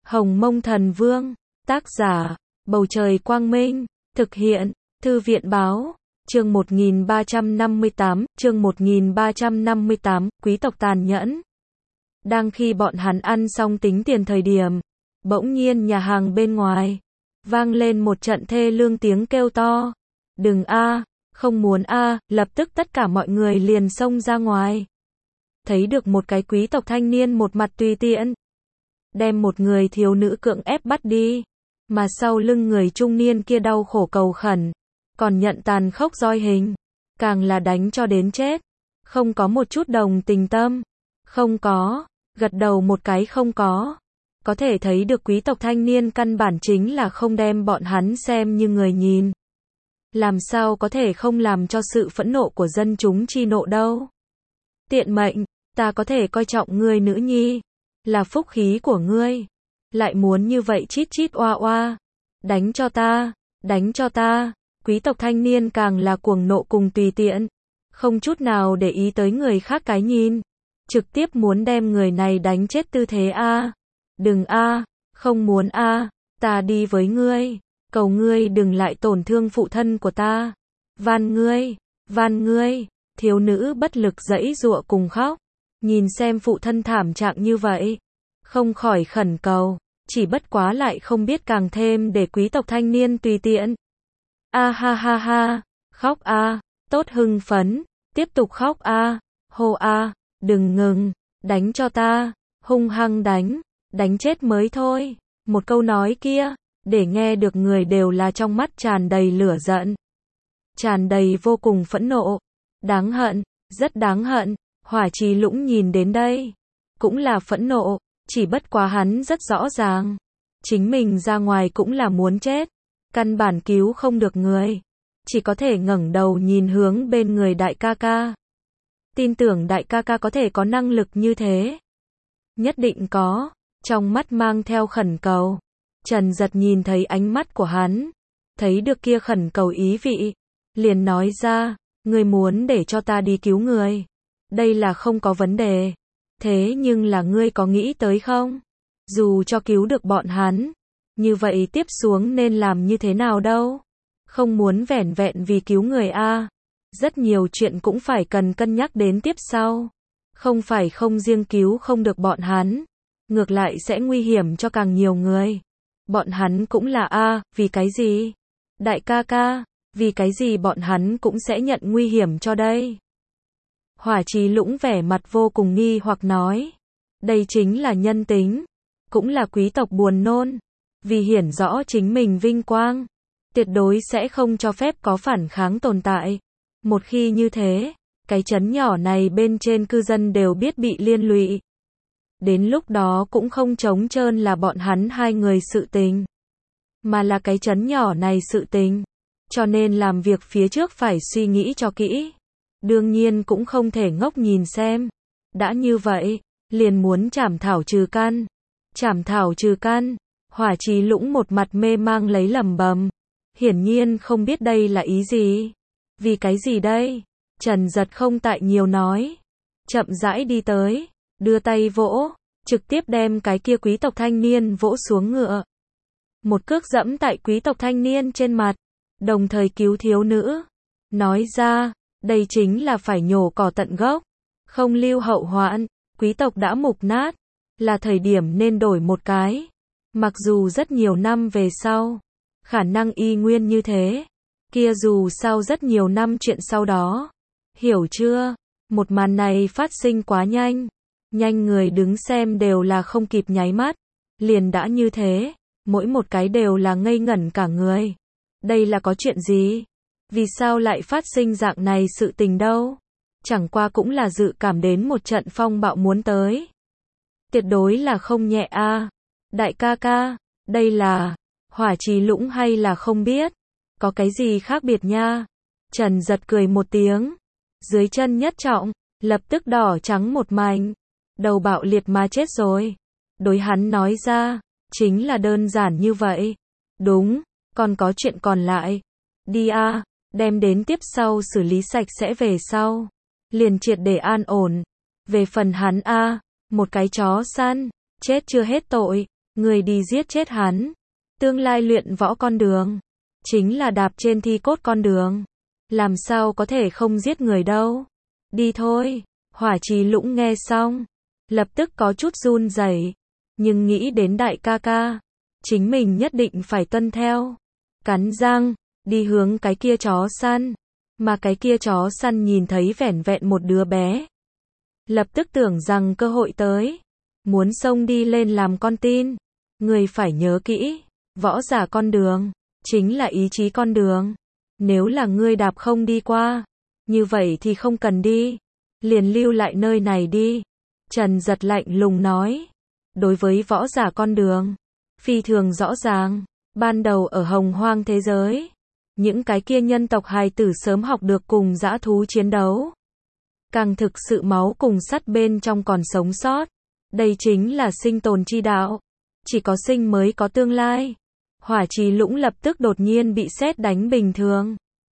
Hồng Mông Thần Vương, tác giả, Bầu Trời Quang Minh, thực hiện, Thư viện Báo, chương 1358, quý tộc tàn nhẫn. Đang khi bọn hắn ăn xong tính tiền thời điểm, bỗng nhiên nhà hàng bên ngoài, vang lên một trận thê lương tiếng kêu to. Đừng a, không muốn a, lập tức tất cả mọi người liền xông ra ngoài. Thấy được một cái quý tộc thanh niên một mặt tùy tiện, đem một người thiếu nữ cưỡng ép bắt đi, mà sau lưng người trung niên kia đau khổ cầu khẩn, còn nhận tàn khốc roi hình, càng là đánh cho đến chết, không có một chút đồng tình tâm, không có, gật đầu một cái không có thể thấy được quý tộc thanh niên căn bản chính là không đem bọn hắn xem như người nhìn. Làm sao có thể không làm cho sự phẫn nộ của dân chúng chi nộ đâu. Tiện mệnh, ta có thể coi trọng ngươi nữ nhi, là phúc khí của ngươi, lại muốn như vậy chít chít oa oa, đánh cho ta, quý tộc thanh niên càng là cuồng nộ cùng tùy tiện, không chút nào để ý tới người khác cái nhìn, trực tiếp muốn đem người này đánh chết tư thế a. Đừng a, không muốn a, ta đi với ngươi, cầu ngươi đừng lại tổn thương phụ thân của ta, van ngươi, thiếu nữ bất lực giãy giụa cùng khóc, nhìn xem phụ thân thảm trạng như vậy, không khỏi khẩn cầu, chỉ bất quá lại không biết càng thêm để quý tộc thanh niên tùy tiện. A ha ha ha, khóc a, tốt hưng phấn, tiếp tục khóc a, hô a, đừng ngừng, đánh cho ta, hung hăng đánh chết mới thôi. Một câu nói kia, để nghe được người đều là trong mắt tràn đầy lửa giận, tràn đầy vô cùng phẫn nộ, đáng hận, rất đáng hận. Hỏa Trì Lũng nhìn đến đây, cũng là phẫn nộ, chỉ bất quá hắn rất rõ ràng, chính mình ra ngoài cũng là muốn chết, căn bản cứu không được người, chỉ có thể ngẩng đầu nhìn hướng bên người đại ca ca. Tin tưởng đại ca ca có thể có năng lực như thế. Nhất định có, trong mắt mang theo khẩn cầu. Trần Giật nhìn thấy ánh mắt của hắn, thấy được kia khẩn cầu ý vị, liền nói ra, ngươi muốn để cho ta đi cứu người, đây là không có vấn đề. Thế nhưng là ngươi có nghĩ tới không? Dù cho cứu được bọn hắn, như vậy tiếp xuống nên làm như thế nào đâu? Không muốn vẻn vẹn vì cứu người a, rất nhiều chuyện cũng phải cần cân nhắc đến tiếp sau. Không phải không riêng cứu không được bọn hắn, ngược lại sẽ nguy hiểm cho càng nhiều người. Bọn hắn cũng là a, vì cái gì? Đại ca ca, vì cái gì bọn hắn cũng sẽ nhận nguy hiểm cho đây? Hỏa Trì Lũng vẻ mặt vô cùng nghi hoặc nói, đây chính là nhân tính, cũng là quý tộc buồn nôn, vì hiển rõ chính mình vinh quang, tuyệt đối sẽ không cho phép có phản kháng tồn tại. Một khi như thế, cái trấn nhỏ này bên trên cư dân đều biết bị liên lụy. Đến lúc đó cũng không trống trơn là bọn hắn hai người sự tình, mà là cái trấn nhỏ này sự tình. Cho nên làm việc phía trước phải suy nghĩ cho kỹ. Đương nhiên cũng không thể ngốc nhìn xem. Đã như vậy, liền muốn chảm thảo trừ căn. Chảm thảo trừ căn, Hỏa Trì Lũng một mặt mê mang lấy lẩm bẩm, hiển nhiên không biết đây là ý gì. Vì cái gì đây? Trần Giật không tại nhiều nói, chậm rãi đi tới, đưa tay vỗ, trực tiếp đem cái kia quý tộc thanh niên vỗ xuống ngựa. Một cước dẫm tại quý tộc thanh niên trên mặt, đồng thời cứu thiếu nữ. Nói ra, đây chính là phải nhổ cỏ tận gốc, không lưu hậu hoạn, quý tộc đã mục nát, là thời điểm nên đổi một cái. Mặc dù rất nhiều năm về sau, khả năng y nguyên như thế, kia dù sao rất nhiều năm chuyện sau đó. Hiểu chưa? Một màn này phát sinh quá nhanh, nhanh người đứng xem đều là không kịp nháy mắt, liền đã như thế, mỗi một cái đều là ngây ngẩn cả người. Đây là có chuyện gì? Vì sao lại phát sinh dạng này sự tình đâu? Chẳng qua cũng là dự cảm đến một trận phong bạo muốn tới. Tuyệt đối là không nhẹ a. Đại ca ca, đây là Hỏa Trì Lũng hay là không biết? Có cái gì khác biệt nha? Trần Giật cười một tiếng, dưới chân nhất trọng, lập tức đỏ trắng một mảnh, đầu bạo liệt mà chết rồi. Đối hắn nói ra, chính là đơn giản như vậy. Đúng, còn có chuyện còn lại. Đi a, đem đến tiếp sau xử lý sạch sẽ về sau, liền triệt để an ổn. Về phần hắn a, một cái chó săn, chết chưa hết tội, người đi giết chết hắn. Tương lai luyện võ con đường, chính là đạp trên thi cốt con đường. Làm sao có thể không giết người đâu. Đi thôi. Hỏa Trì Lũng nghe xong, lập tức có chút run rẩy, nhưng nghĩ đến đại ca ca, chính mình nhất định phải tuân theo. Cắn răng, đi hướng cái kia chó săn. Mà cái kia chó săn nhìn thấy vẻn vẹn một đứa bé, lập tức tưởng rằng cơ hội tới, muốn xông đi lên làm con tin. Người phải nhớ kỹ, võ giả con đường, chính là ý chí con đường. Nếu là ngươi đạp không đi qua, như vậy thì không cần đi, liền lưu lại nơi này đi. Trần Giật lạnh lùng nói, đối với võ giả con đường, phi thường rõ ràng, ban đầu ở hồng hoang thế giới, những cái kia nhân tộc hài tử sớm học được cùng dã thú chiến đấu. Càng thực sự máu cùng sắt bên trong còn sống sót. Đây chính là sinh tồn chi đạo. Chỉ có sinh mới có tương lai. Hỏa Trì Lũng lập tức đột nhiên bị sét đánh bình thường.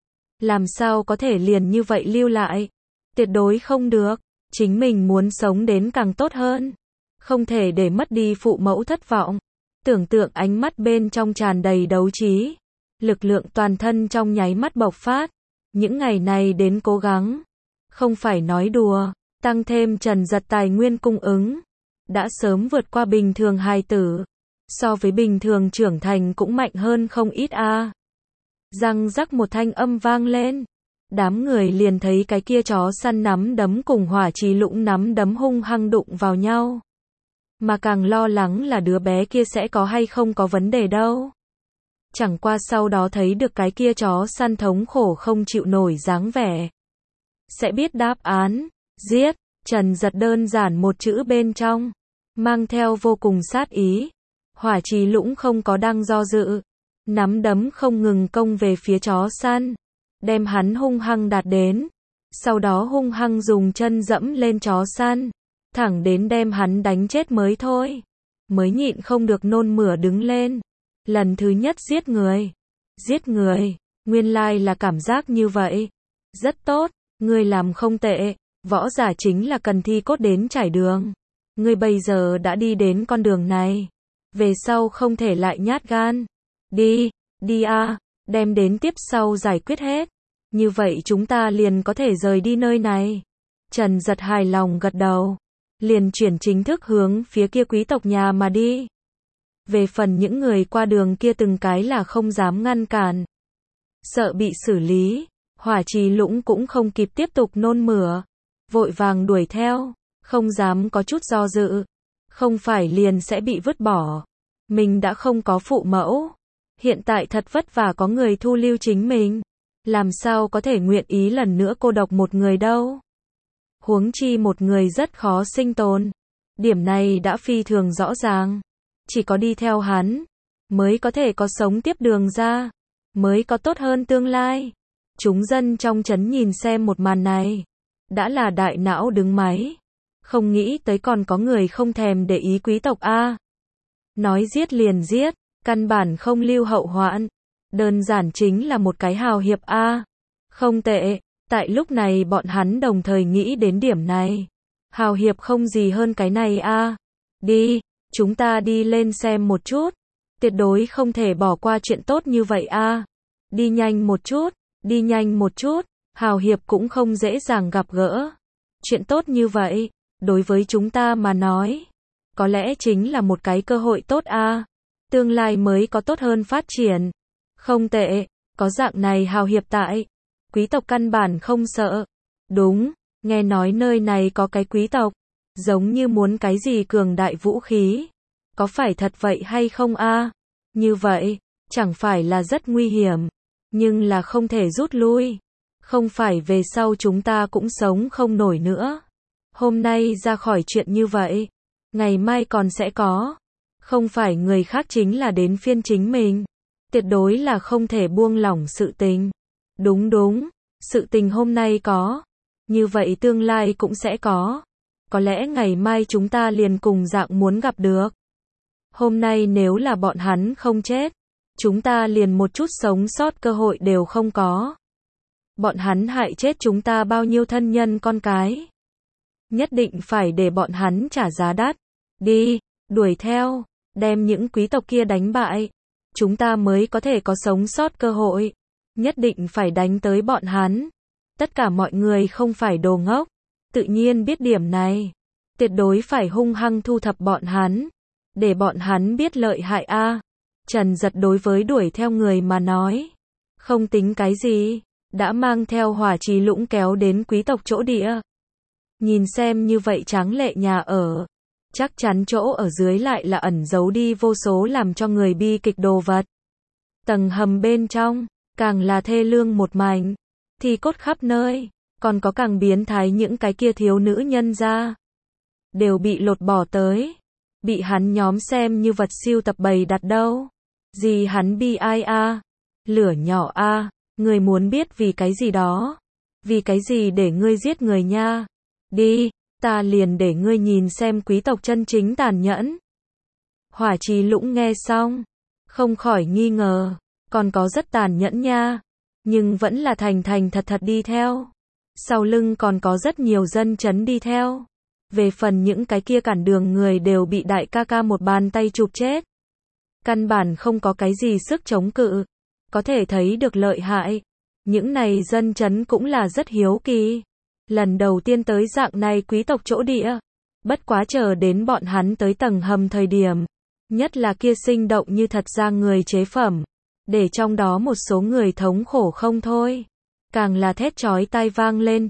Làm sao có thể liền như vậy lưu lại? Tuyệt đối không được. Chính mình muốn sống đến càng tốt hơn. Không thể để mất đi phụ mẫu thất vọng. Tưởng tượng ánh mắt bên trong tràn đầy đấu trí. Lực lượng toàn thân trong nháy mắt bộc phát. Những ngày này đến cố gắng. Không phải nói đùa. Tăng thêm Trần Giật tài nguyên cung ứng. Đã sớm vượt qua bình thường hài tử. So với bình thường trưởng thành cũng mạnh hơn không ít a. Răng rắc một thanh âm vang lên. Đám người liền thấy cái kia chó săn nắm đấm cùng Hỏa Trì Lũng nắm đấm hung hăng đụng vào nhau. Mà càng lo lắng là đứa bé kia sẽ có hay không có vấn đề đâu. Chẳng qua sau đó thấy được cái kia chó săn thống khổ không chịu nổi dáng vẻ. Sẽ biết đáp án. Giết. Trần Giật đơn giản một chữ bên trong, mang theo vô cùng sát ý. Hỏa Trì Lũng không có đang do dự, nắm đấm không ngừng công về phía chó săn, đem hắn hung hăng đạt đến, sau đó hung hăng dùng chân dẫm lên chó săn, thẳng đến đem hắn đánh chết mới thôi. Mới nhịn không được nôn mửa đứng lên. Lần thứ nhất giết người. Giết người, nguyên lai là cảm giác như vậy. Rất tốt, ngươi làm không tệ. Võ giả chính là cần thi cốt đến trải đường. Ngươi bây giờ đã đi đến con đường này. Về sau không thể lại nhát gan. Đi, đi a, đem đến tiếp sau giải quyết hết. Như vậy chúng ta liền có thể rời đi nơi này. Trần Giật hài lòng gật đầu. Liền chuyển chính thức hướng phía kia quý tộc nhà mà đi. Về phần những người qua đường kia từng cái là không dám ngăn cản. Sợ bị xử lý. Hỏa Trì Lũng cũng không kịp tiếp tục nôn mửa. Vội vàng đuổi theo, không dám có chút do dự, không phải liền sẽ bị vứt bỏ. Mình đã không có phụ mẫu, hiện tại thật vất vả có người thu lưu chính mình, làm sao có thể nguyện ý lần nữa cô độc một người đâu. Huống chi một người rất khó sinh tồn, điểm này đã phi thường rõ ràng, chỉ có đi theo hắn, mới có thể có sống tiếp đường ra, mới có tốt hơn tương lai. Chúng dân trong trấn nhìn xem một màn này, đã là đại não đứng máy. Không nghĩ tới còn có người không thèm để ý quý tộc a. Nói giết liền giết, căn bản không lưu hậu hoạn. Đơn giản chính là một cái hào hiệp a. Không tệ, tại lúc này bọn hắn đồng thời nghĩ đến điểm này. Hào hiệp không gì hơn cái này a. Đi, chúng ta đi lên xem một chút. Tuyệt đối không thể bỏ qua chuyện tốt như vậy a. Đi nhanh một chút, đi nhanh một chút. Hào hiệp cũng không dễ dàng gặp gỡ. Chuyện tốt như vậy, đối với chúng ta mà nói, có lẽ chính là một cái cơ hội tốt a. Tương lai mới có tốt hơn phát triển. Không tệ, có dạng này hào hiệp tại. Quý tộc căn bản không sợ. Đúng, nghe nói nơi này có cái quý tộc, giống như muốn cái gì cường đại vũ khí. Có phải thật vậy hay không a? Như vậy, chẳng phải là rất nguy hiểm, nhưng là không thể rút lui. Không phải về sau chúng ta cũng sống không nổi nữa. Hôm nay ra khỏi chuyện như vậy, ngày mai còn sẽ có. Không phải người khác chính là đến phiên chính mình. Tuyệt đối là không thể buông lỏng sự tình. Đúng đúng, sự tình hôm nay có. Như vậy tương lai cũng sẽ có. Có lẽ ngày mai chúng ta liền cùng dạng muốn gặp được. Hôm nay nếu là bọn hắn không chết, chúng ta liền một chút sống sót cơ hội đều không có. Bọn hắn hại chết chúng ta bao nhiêu thân nhân con cái. Nhất định phải để bọn hắn trả giá đắt. Đi, đuổi theo. đem những quý tộc kia đánh bại, chúng ta mới có thể có sống sót cơ hội. Nhất định phải đánh tới bọn hắn. Tất cả mọi người không phải đồ ngốc, tự nhiên biết điểm này. Tuyệt đối phải hung hăng thu thập bọn hắn, để bọn hắn biết lợi hại a. Trần Giật đối với đuổi theo người mà nói, không tính cái gì, đã mang theo Hỏa Trì Lũng kéo đến quý tộc chỗ địa. Nhìn xem như vậy tráng lệ nhà ở, chắc chắn chỗ ở dưới lại là ẩn giấu đi vô số làm cho người bi kịch đồ vật. Tầng hầm bên trong, càng là thê lương một mảnh, thi cốt khắp nơi, còn có càng biến thái những cái kia thiếu nữ nhân ra. Đều bị lột bỏ tới, bị hắn nhóm xem như vật siêu tập bày đặt đâu. Gì hắn bi ai a, lửa nhỏ a, người muốn biết vì cái gì đó. Vì cái gì để ngươi giết người nha. Đi, ta liền để ngươi nhìn xem quý tộc chân chính tàn nhẫn. Hỏa Trì Lũng nghe xong, không khỏi nghi ngờ, còn có rất tàn nhẫn nha, nhưng vẫn là thành thành thật thật đi theo. Sau lưng còn có rất nhiều dân chấn đi theo. Về phần những cái kia cản đường người đều bị đại ca ca một bàn tay chụp chết. Căn bản không có cái gì sức chống cự, có thể thấy được lợi hại. Những này dân chấn cũng là rất hiếu kỳ. Lần đầu tiên tới dạng này quý tộc chỗ địa. Bất quá chờ đến bọn hắn tới tầng hầm thời điểm, nhất là kia sinh động như thật ra người chế phẩm, để trong đó một số người thống khổ không thôi. Càng là thét chói tai vang lên,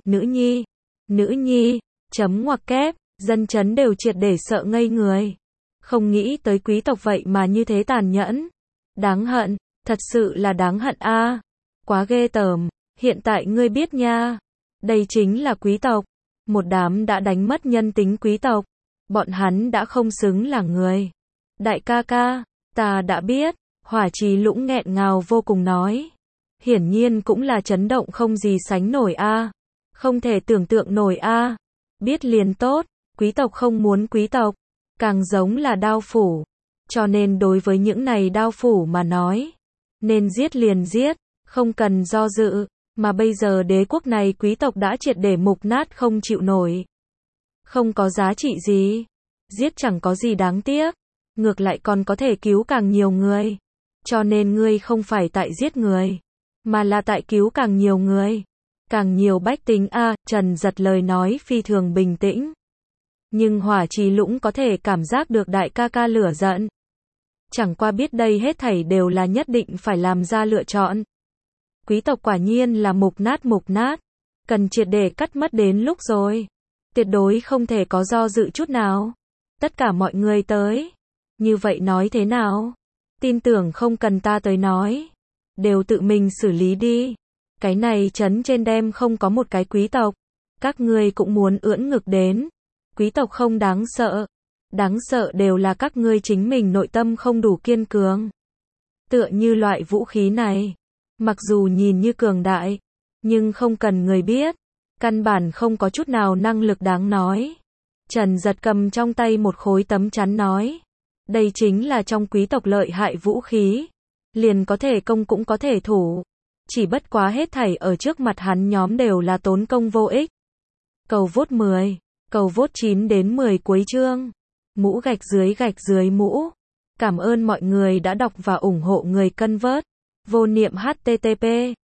nữ nhi, chấm ngoặc kép, dân chấn đều triệt để sợ ngây người. Không nghĩ tới quý tộc vậy mà như thế tàn nhẫn. Đáng hận, thật sự là đáng hận a. Quá ghê tởm, hiện tại ngươi biết nha. Đây chính là quý tộc, một đám đã đánh mất nhân tính quý tộc. Bọn hắn đã không xứng là người. Đại ca ca, ta đã biết, Hỏa Trì Lũng nghẹn ngào vô cùng nói. Hiển nhiên cũng là chấn động không gì sánh nổi a. Không thể tưởng tượng nổi a. Biết liền tốt, quý tộc không muốn quý tộc, càng giống là đao phủ. Cho nên đối với những này đao phủ mà nói, nên giết liền giết, không cần do dự. Mà bây giờ đế quốc này quý tộc đã triệt để mục nát không chịu nổi. Không có giá trị gì. Giết chẳng có gì đáng tiếc. Ngược lại còn có thể cứu càng nhiều người. Cho nên ngươi không phải tại giết người, mà là tại cứu càng nhiều người. Càng nhiều bách tính a. Trần Giật lời nói phi thường bình tĩnh. Nhưng Hỏa Trì Lũng có thể cảm giác được đại ca ca lửa giận. Chẳng qua biết đây hết thảy đều là nhất định phải làm ra lựa chọn. Quý tộc quả nhiên là mục nát, cần triệt để cắt mất đến lúc rồi. Tuyệt đối không thể có do dự chút nào. Tất cả mọi người tới. Như vậy nói thế nào? Tin tưởng không cần ta tới nói. Đều tự mình xử lý đi. Cái này trấn trên đem không có một cái quý tộc. Các ngươi cũng muốn ưỡn ngực đến. Quý tộc không đáng sợ. Đáng sợ đều là các ngươi chính mình nội tâm không đủ kiên cường. Tựa như loại vũ khí này. Mặc dù nhìn như cường đại, nhưng không cần người biết. Căn bản không có chút nào năng lực đáng nói. Trần Giật cầm trong tay một khối tấm chắn nói. Đây chính là trong quý tộc lợi hại vũ khí. Liền có thể công cũng có thể thủ. Chỉ bất quá hết thảy ở trước mặt hắn nhóm đều là tốn công vô ích. Cầu vote 10, cầu vote 9 đến 10 cuối chương. Mũ gạch dưới mũ. Cảm ơn mọi người đã đọc và ủng hộ người cân vớt. Vô niệm http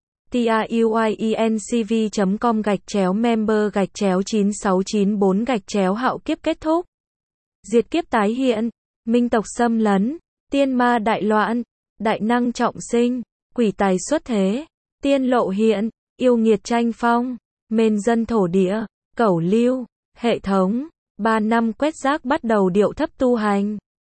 truyencv.com/member/9694 hạo kiếp kết thúc. Diệt kiếp tái hiện. Minh tộc xâm lấn. Tiên ma đại loạn. Đại năng trọng sinh. Quỷ tài xuất thế. Tiên lộ hiện. Yêu nghiệt tranh phong. Mên dân thổ địa. Cẩu lưu. Hệ thống. 3 năm quét rác bắt đầu điệu thấp tu hành.